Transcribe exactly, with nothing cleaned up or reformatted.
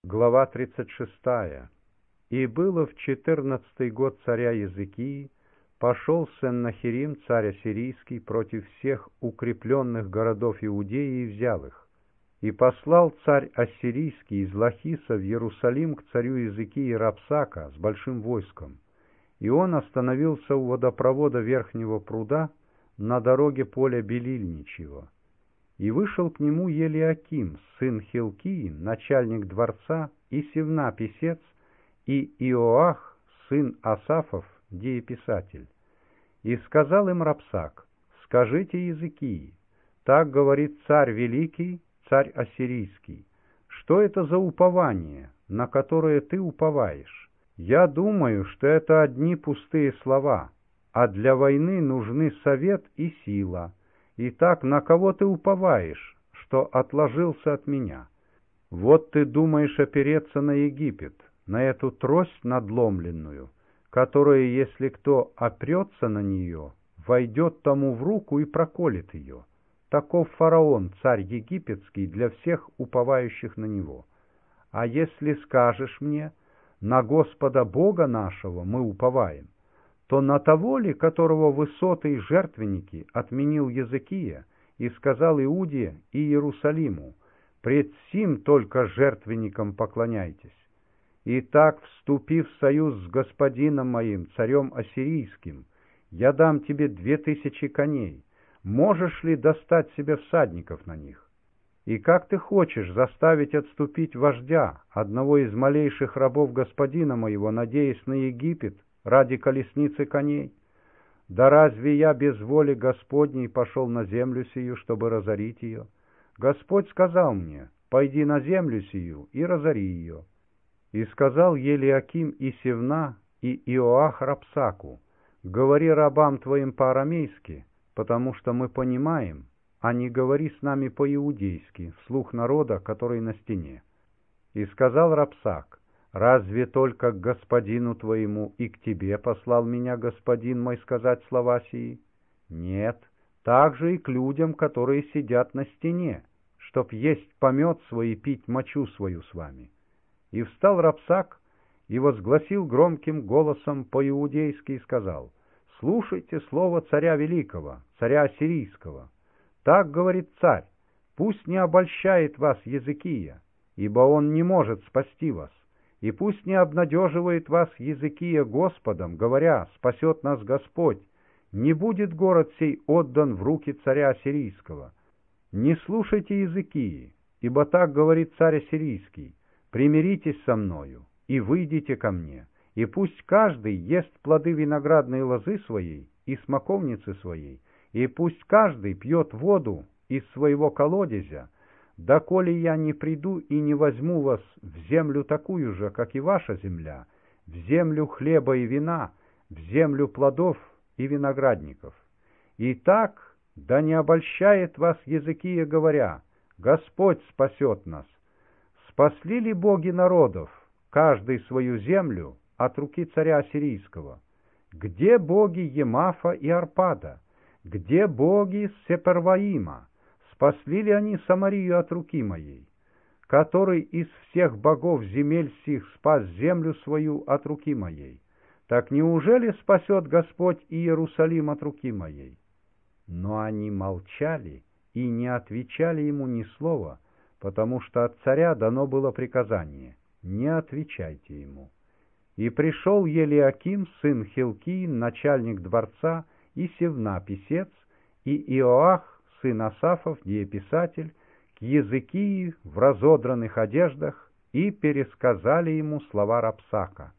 Глава тридцать шестая. «И было в четырнадцатый год царя Езекии, пошел Сеннахерим, царь ассирийский, против всех укрепленных городов Иудеи и взял их. И послал царь ассирийский из Лахиса в Иерусалим к царю Езекии Рапсака с большим войском. И он остановился у водопровода Верхнего пруда на дороге поля Белильничьего. И вышел к нему Елиаким, сын Хилкии, начальник дворца, и Севна, писец, и Иоах, сын Асафов, дееписатель. И сказал им Рапсак: скажите Езекии, так говорит царь великий, царь ассирийский, что это за упование, на которое ты уповаешь? Я думаю, что это одни пустые слова, а для войны нужны совет и сила. Итак, на кого ты уповаешь, что отложился от меня? Вот ты думаешь опереться на Египет, на эту трость надломленную, которая, если кто опрется на нее, войдет тому в руку и проколет ее. Таков фараон, царь египетский, для всех уповающих на него. А если скажешь мне: на Господа Бога нашего мы уповаем, то на того ли, которого высоты и жертвенники отменил Езекия и сказал Иуде и Иерусалиму: пред сим только жертвенникам поклоняйтесь. Итак, вступив в союз с господином моим, царем ассирийским, я дам тебе две тысячи коней. Можешь ли достать себе всадников на них? И как ты хочешь заставить отступить вождя, одного из малейших рабов господина моего, надеясь на Египет, ради колесницы коней? Да разве я без воли Господней пошел на землю сию, чтобы разорить ее? Господь сказал мне: пойди на землю сию и разори ее. И сказал Елиаким и Севна и Иоах Рапсаку: говори рабам твоим по-арамейски, потому что мы понимаем, а не говори с нами по-иудейски, вслух народа, который на стене. И сказал Рапсак: разве только к господину твоему и к тебе послал меня господин мой сказать слова сии? Нет, также и к людям, которые сидят на стене, чтоб есть помет свой и пить мочу свою с вами. И встал Рапсак и возгласил громким голосом по-иудейски и сказал: слушайте слово царя великого, царя ассирийского. Так говорит царь: пусть не обольщает вас Езекия, ибо он не может спасти вас. И пусть не обнадеживает вас Езекия Господом, говоря: спасет нас Господь. Не будет город сей отдан в руки царя ассирийского. Не слушайте Езекии, ибо так говорит царь ассирийский: примиритесь со мною и выйдите ко мне, и пусть каждый ест плоды виноградной лозы своей и смоковницы своей, и пусть каждый пьет воду из своего колодезя, доколе я не приду и не возьму вас в землю такую же, как и ваша земля, в землю хлеба и вина, в землю плодов и виноградников. Итак, да не обольщает вас Езекия, говоря: Господь спасет нас. Спасли ли боги народов, каждый свою землю, от руки царя ассирийского? Где боги Емафа и Арпада? Где боги Сеперваима? Спасли ли они Самарию от руки моей? Который из всех богов земель сих спас землю свою от руки моей? Так неужели спасет Господь и Иерусалим от руки моей? Но они молчали и не отвечали ему ни слова, потому что от царя дано было приказание: не отвечайте ему. И пришел Елиаким, сын Хилкии, начальник дворца, и Севна, писец, и Иоах, сын Асафов, дееписатель, к Езекии в разодранных одеждах, и пересказали ему слова Рапсака.